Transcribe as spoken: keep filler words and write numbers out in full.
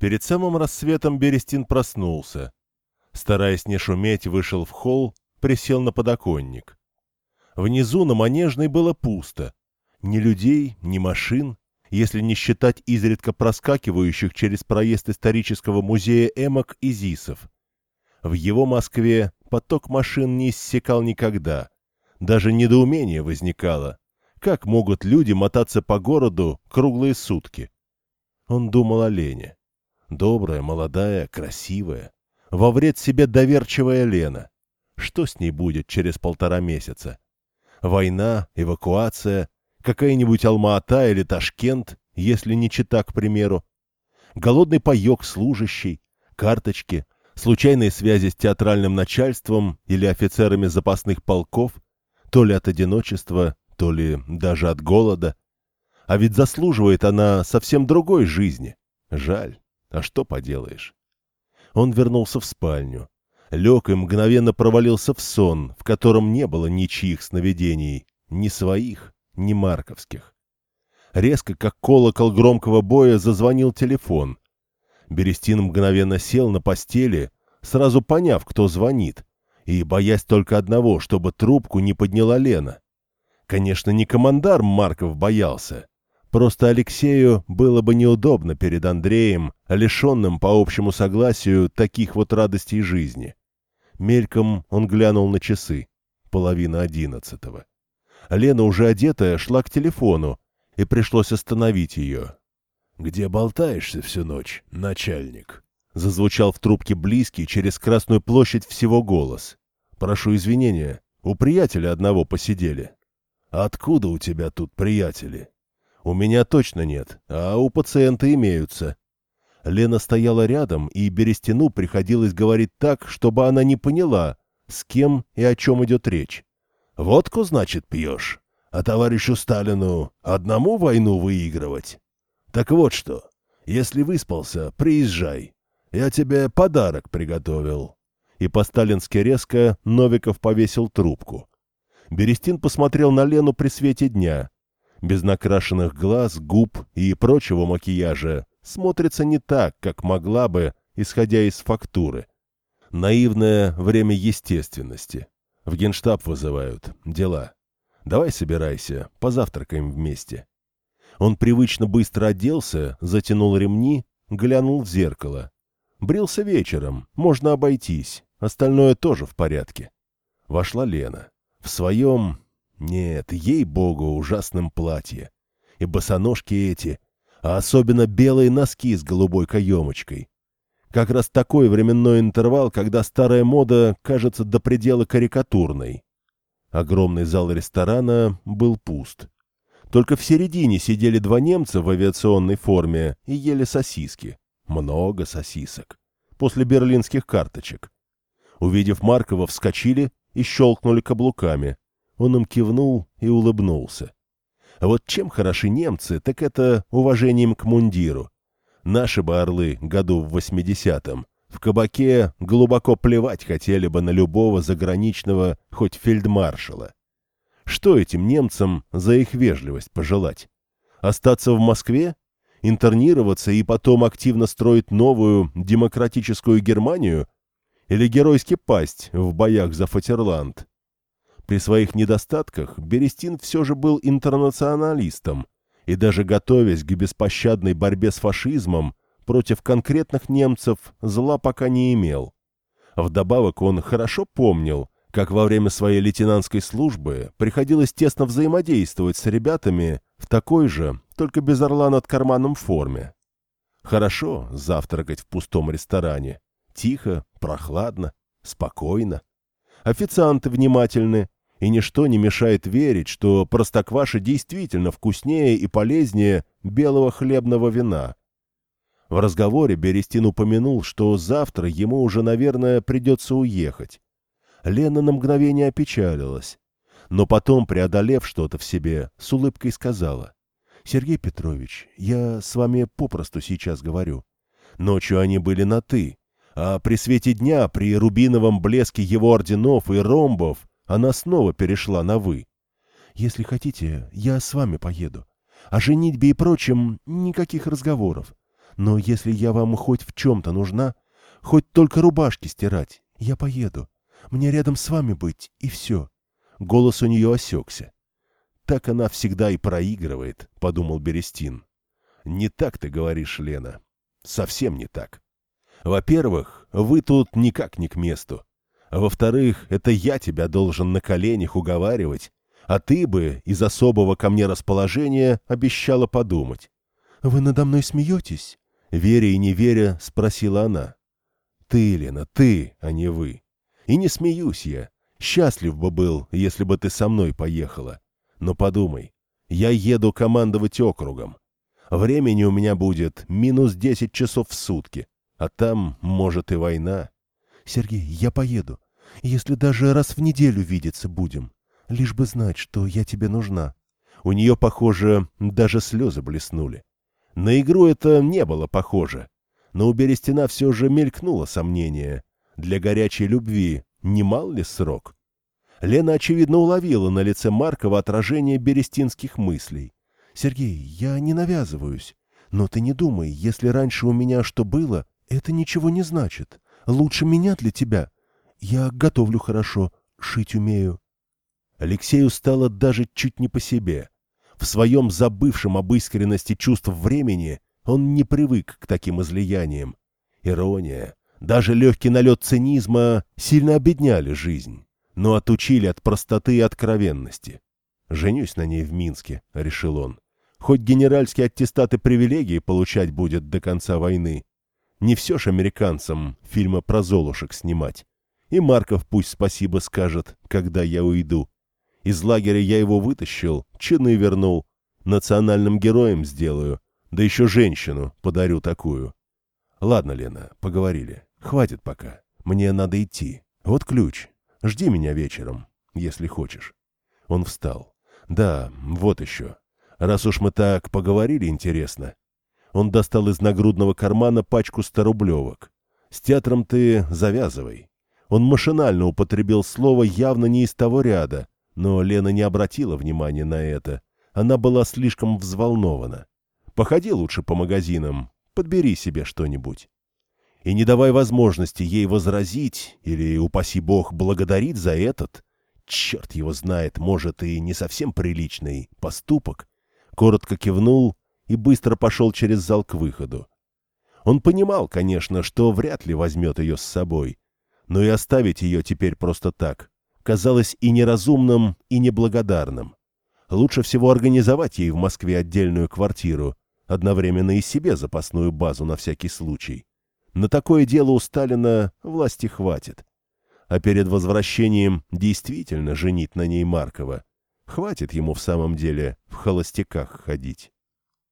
Перед самым рассветом Берестин проснулся. Стараясь не шуметь, вышел в холл, присел на подоконник. Внизу на Манежной было пусто. Ни людей, ни машин, если не считать изредка проскакивающих через проезд исторического музея эмок и зисов. В его Москве поток машин не иссякал никогда. Даже недоумение возникало. Как могут люди мотаться по городу круглые сутки? Он думал о Лене. Добрая, молодая, красивая. Во вред себе доверчивая Лена. Что с ней будет через полтора месяца? Война, эвакуация, какая-нибудь Алма-Ата или Ташкент, если не Чита, к примеру. Голодный паек служащий, карточки, случайные связи с театральным начальством или офицерами запасных полков, то ли от одиночества, то ли даже от голода. А ведь заслуживает она совсем другой жизни. Жаль, а что поделаешь? Он вернулся в спальню, лег и мгновенно провалился в сон, в котором не было ничьих сновидений, ни своих, ни марковских. Резко, как колокол громкого боя, зазвонил телефон. Берестин мгновенно сел на постели, сразу поняв, кто звонит, и боясь только одного, чтобы трубку не подняла Лена. Конечно, не командарм Марков боялся. Просто Алексею было бы неудобно перед Андреем, лишенным по общему согласию таких вот радостей жизни. Мельком он глянул на часы. Половина одиннадцатого. Лена, уже одетая, шла к телефону, и пришлось остановить ее. «Где болтаешься всю ночь, начальник?» Зазвучал в трубке близкий через Красную площадь всего голос. «Прошу извинения, у приятеля одного посидели». «Откуда у тебя тут приятели?» «У меня точно нет, а у пациента имеются». Лена стояла рядом, и Берестину приходилось говорить так, чтобы она не поняла, с кем и о чем идет речь. «Водку, значит, пьешь? А товарищу Сталину одному войну выигрывать? Так вот что, если выспался, приезжай. Я тебе подарок приготовил». И по-сталински резко Новиков повесил трубку. Берестин посмотрел на Лену при свете дня. Без накрашенных глаз, губ и прочего макияжа смотрится не так, как могла бы, исходя из фактуры. Наивное время естественности. В генштаб вызывают. Дела. Давай собирайся, позавтракаем вместе. Он привычно быстро оделся, затянул ремни, глянул в зеркало. Брился вечером, можно обойтись, остальное тоже в порядке. Вошла Лена. В своем... Нет, ей-богу, ужасном платье. И босоножки эти, а особенно белые носки с голубой каемочкой. Как раз такой временной интервал, когда старая мода кажется до предела карикатурной. Огромный зал ресторана был пуст. Только в середине сидели два немца в авиационной форме и ели сосиски. Много сосисок. После берлинских карточек. Увидев Маркова, вскочили и щелкнули каблуками. Он им кивнул и улыбнулся. А вот чем хороши немцы, так это уважением к мундиру. Наши бы орлы году в восьмидесятом в кабаке глубоко плевать хотели бы на любого заграничного, хоть фельдмаршала. Что этим немцам за их вежливость пожелать? Остаться в Москве? Интернироваться и потом активно строить новую демократическую Германию? Или геройски пасть в боях за Фатерланд? При своих недостатках Берестин все же был интернационалистом, и даже готовясь к беспощадной борьбе с фашизмом, против конкретных немцев зла пока не имел. Вдобавок он хорошо помнил, как во время своей лейтенантской службы приходилось тесно взаимодействовать с ребятами в такой же, только без орла над карманом форме. Хорошо завтракать в пустом ресторане. Тихо, прохладно, спокойно. Официанты внимательны, и ничто не мешает верить, что простокваша действительно вкуснее и полезнее белого хлебного вина. В разговоре Берестин упомянул, что завтра ему уже, наверное, придется уехать. Лена на мгновение опечалилась, но потом, преодолев что-то в себе, с улыбкой сказала: «Сергей Петрович, я с вами попросту сейчас говорю. Ночью они были на «ты», а при свете дня, при рубиновом блеске его орденов и ромбов, она снова перешла на «вы». Если хотите, я с вами поеду. О женитьбе и прочем никаких разговоров. Но если я вам хоть в чем-то нужна, хоть только рубашки стирать, я поеду. Мне рядом с вами быть, и все». Голос у нее осекся. «Так она всегда и проигрывает», — подумал Берестин. «Не так ты говоришь, Лена. Совсем не так. Во-первых, вы тут никак не к месту. А во-вторых, это я тебя должен на коленях уговаривать, а ты бы из особого ко мне расположения обещала подумать». «Вы надо мной смеетесь?» — веря и не веря, спросила она. «Ты, Лена, ты, а не вы. И не смеюсь я. Счастлив бы был, если бы ты со мной поехала. Но подумай, я еду командовать округом. Времени у меня будет минус десять часов в сутки, а там, может, и война». «Сергей, я поеду. Если даже раз в неделю видеться будем. Лишь бы знать, что я тебе нужна». У нее, похоже, даже слезы блеснули. На игру это не было похоже. Но у Берестина все же мелькнуло сомнение. Для горячей любви немал ли срок? Лена, очевидно, уловила на лице Маркова отражение берестинских мыслей. «Сергей, я не навязываюсь. Но ты не думай, если раньше у меня что было, это ничего не значит. Лучше меня для тебя. Я готовлю хорошо, шить умею». Алексею стало даже чуть не по себе. В своем забывшем об искренности чувств времени он не привык к таким излияниям. Ирония, даже легкий налет цинизма сильно обедняли жизнь, но отучили от простоты и откровенности. «Женюсь на ней в Минске», — решил он. «Хоть генеральские аттестаты привилегии получать будет до конца войны. Не все ж американцам фильмы про золушек снимать. И Марков пусть спасибо скажет, когда я уйду. Из лагеря я его вытащил, чины вернул, национальным героем сделаю, да еще женщину подарю такую. Ладно, Лена, поговорили. Хватит пока. Мне надо идти. Вот ключ. Жди меня вечером, если хочешь». Он встал. «Да, вот еще. Раз уж мы так поговорили, интересно». Он достал из нагрудного кармана пачку сторублевок. «С театром ты завязывай». Он машинально употребил слово явно не из того ряда, но Лена не обратила внимания на это. Она была слишком взволнована. «Походи лучше по магазинам, подбери себе что-нибудь». И не давая возможности ей возразить или, упаси бог, благодарить за этот, черт его знает, может, и не совсем приличный поступок, коротко кивнул и быстро пошел через зал к выходу. Он понимал, конечно, что вряд ли возьмет ее с собой, но и оставить ее теперь просто так казалось и неразумным, и неблагодарным. Лучше всего организовать ей в Москве отдельную квартиру, одновременно и себе запасную базу на всякий случай. На такое дело у Сталина власти хватит. А перед возвращением действительно женить на ней Маркова. Хватит ему в самом деле в холостяках ходить.